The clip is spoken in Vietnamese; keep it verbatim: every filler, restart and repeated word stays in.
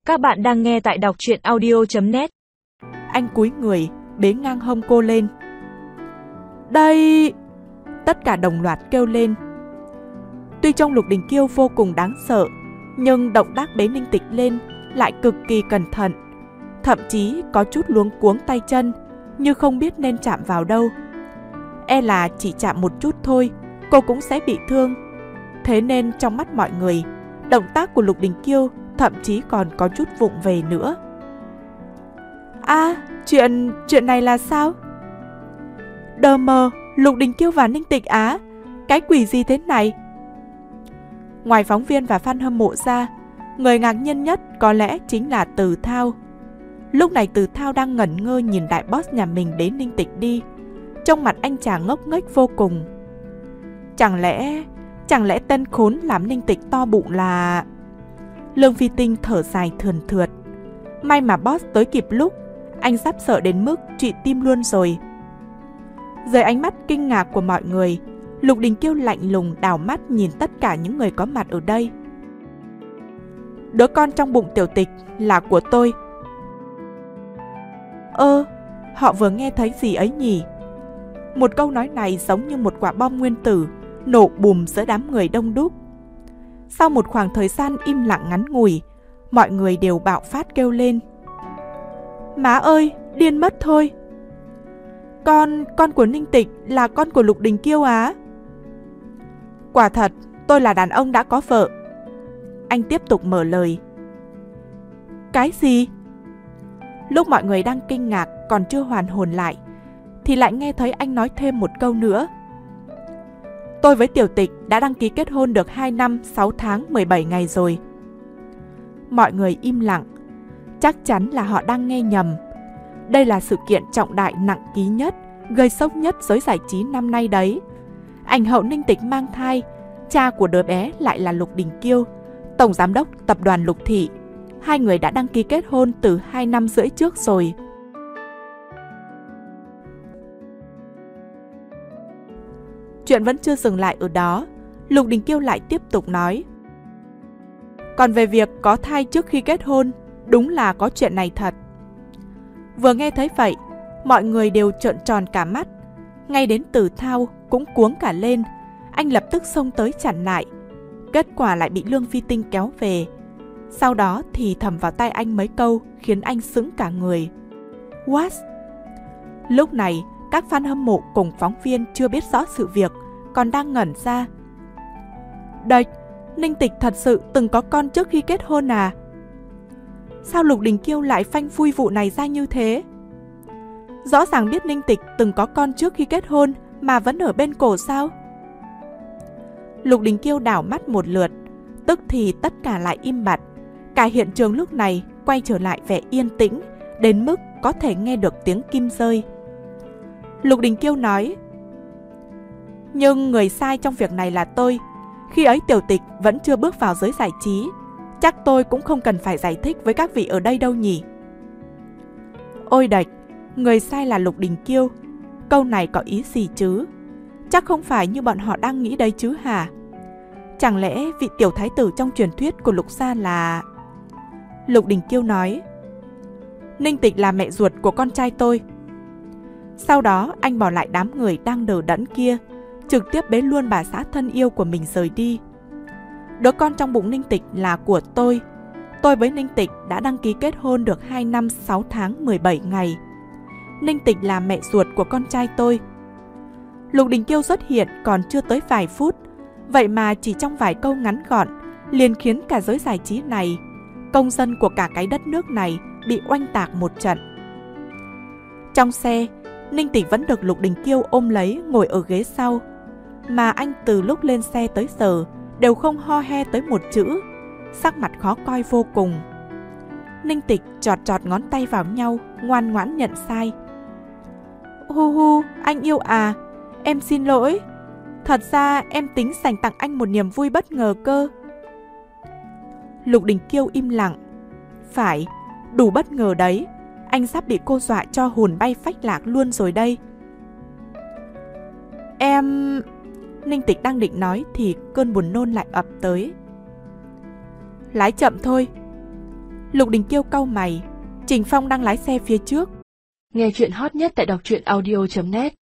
Các bạn đang nghe tại đọc truyện audio chấm net. Anh cúi người, bế ngang hông cô lên. Đây! Tất cả đồng loạt kêu lên. Tuy trông Lục Đình Kiêu vô cùng đáng sợ, nhưng động tác bế Ninh Tịch lên lại cực kỳ cẩn thận, thậm chí có chút luống cuống tay chân, như không biết nên chạm vào đâu. E là chỉ chạm một chút thôi, cô cũng sẽ bị thương. Thế nên trong mắt mọi người, động tác của Lục Đình Kiêu thậm chí còn có chút vụng về nữa. À, chuyện, chuyện này là sao? Đờ mờ, Lục Đình Kiêu và Ninh Tịch á, cái quỷ gì thế này? Ngoài phóng viên và fan hâm mộ ra, người ngạc nhiên nhất có lẽ chính là Từ Thao. Lúc này Từ Thao đang ngẩn ngơ nhìn đại boss nhà mình đến Ninh Tịch đi. Trong mặt anh chàng ngốc nghếch vô cùng. Chẳng lẽ, chẳng lẽ tên khốn làm Ninh Tịch to bụng là... Lương Phi Tinh thở dài thườn thượt. May mà boss tới kịp lúc, anh sắp sợ đến mức trụy tim luôn rồi. Dưới ánh mắt kinh ngạc của mọi người, Lục Đình Kiêu lạnh lùng đảo mắt nhìn tất cả những người có mặt ở đây. Đứa con trong bụng Tiểu Tịch là của tôi. Ơ, họ vừa nghe thấy gì ấy nhỉ? Một câu nói này giống như một quả bom nguyên tử, nổ bùm giữa đám người đông đúc. Sau một khoảng thời gian im lặng ngắn ngủi, mọi người đều bạo phát kêu lên. Má ơi, điên mất thôi. Con, con của Ninh Tịch là con của Lục Đình Kiêu á? Quả thật, tôi là đàn ông đã có vợ. Anh tiếp tục mở lời. Cái gì? Lúc mọi người đang kinh ngạc còn chưa hoàn hồn lại, thì lại nghe thấy anh nói thêm một câu nữa. Tôi với Tiểu Tịch đã đăng ký kết hôn được hai năm, sáu tháng, mười bảy ngày rồi. Mọi người im lặng. Chắc chắn là họ đang nghe nhầm. Đây là sự kiện trọng đại nặng ký nhất, gây sốc nhất giới giải trí năm nay đấy. Ảnh hậu Ninh Tịch mang thai, cha của đứa bé lại là Lục Đình Kiêu, tổng giám đốc tập đoàn Lục Thị. Hai người đã đăng ký kết hôn từ hai năm rưỡi trước rồi. Chuyện vẫn chưa dừng lại ở đó, Lục Đình Kiêu lại tiếp tục nói. Còn về việc có thai trước khi kết hôn, đúng là có chuyện này thật. Vừa nghe thấy vậy, mọi người đều trợn tròn cả mắt. Ngay đến Từ Thao cũng cuống cả lên, anh lập tức xông tới chặn lại. Kết quả lại bị Lương Phi Tinh kéo về. Sau đó thì thầm vào tai anh mấy câu khiến anh sững cả người. What? Lúc này, các fan hâm mộ cùng phóng viên chưa biết rõ sự việc, còn đang ngẩn ra. Đệch, Ninh Tịch thật sự từng có con trước khi kết hôn à? Sao Lục Đình Kiêu lại phanh phui vụ này ra như thế? Rõ ràng biết Ninh Tịch từng có con trước khi kết hôn mà vẫn ở bên cổ sao? Lục Đình Kiêu đảo mắt một lượt, tức thì tất cả lại im bặt. Cả hiện trường lúc này quay trở lại vẻ yên tĩnh, đến mức có thể nghe được tiếng kim rơi. Lục Đình Kiêu nói. Nhưng người sai trong việc này là tôi. Khi ấy Tiểu Tịch vẫn chưa bước vào giới giải trí, chắc tôi cũng không cần phải giải thích với các vị ở đây đâu nhỉ. Ôi đệch, người sai là Lục Đình Kiêu. Câu này có ý gì chứ? Chắc không phải như bọn họ đang nghĩ đấy chứ hả? Chẳng lẽ vị tiểu thái tử trong truyền thuyết của Lục gia là... Lục Đình Kiêu nói. Ninh Tịch là mẹ ruột của con trai tôi. Sau đó anh bỏ lại đám người đang đờ đẫn kia, trực tiếp bế luôn bà xã thân yêu của mình rời đi. Đứa con trong bụng Ninh Tịch là của tôi. Tôi với Ninh Tịch đã đăng ký kết hôn được hai năm, sáu tháng, mười bảy ngày. Ninh Tịch là mẹ ruột của con trai tôi. Lục Đình Kiêu xuất hiện còn chưa tới vài phút, vậy mà chỉ trong vài câu ngắn gọn liền khiến cả giới giải trí này, công dân của cả cái đất nước này bị oanh tạc một trận. Trong xe, Ninh Tịch vẫn được Lục Đình Kiêu ôm lấy ngồi ở ghế sau, mà anh từ lúc lên xe tới giờ đều không ho he tới một chữ, sắc mặt khó coi vô cùng. Ninh Tịch chọt chọt ngón tay vào nhau, ngoan ngoãn nhận sai. Hu hu, anh yêu à, em xin lỗi. Thật ra em tính dành tặng anh một niềm vui bất ngờ cơ. Lục Đình Kiêu im lặng. Phải, đủ bất ngờ đấy. Anh sắp bị cô dọa cho hồn bay phách lạc luôn rồi đây. Em... Ninh Tịch đang định nói thì cơn buồn nôn lại ập tới. Lái chậm thôi. Lục Đình Kiêu cau mày. Trình Phong đang lái xe phía trước. Nghe chuyện hot nhất tại đọc truyện audio chấm net.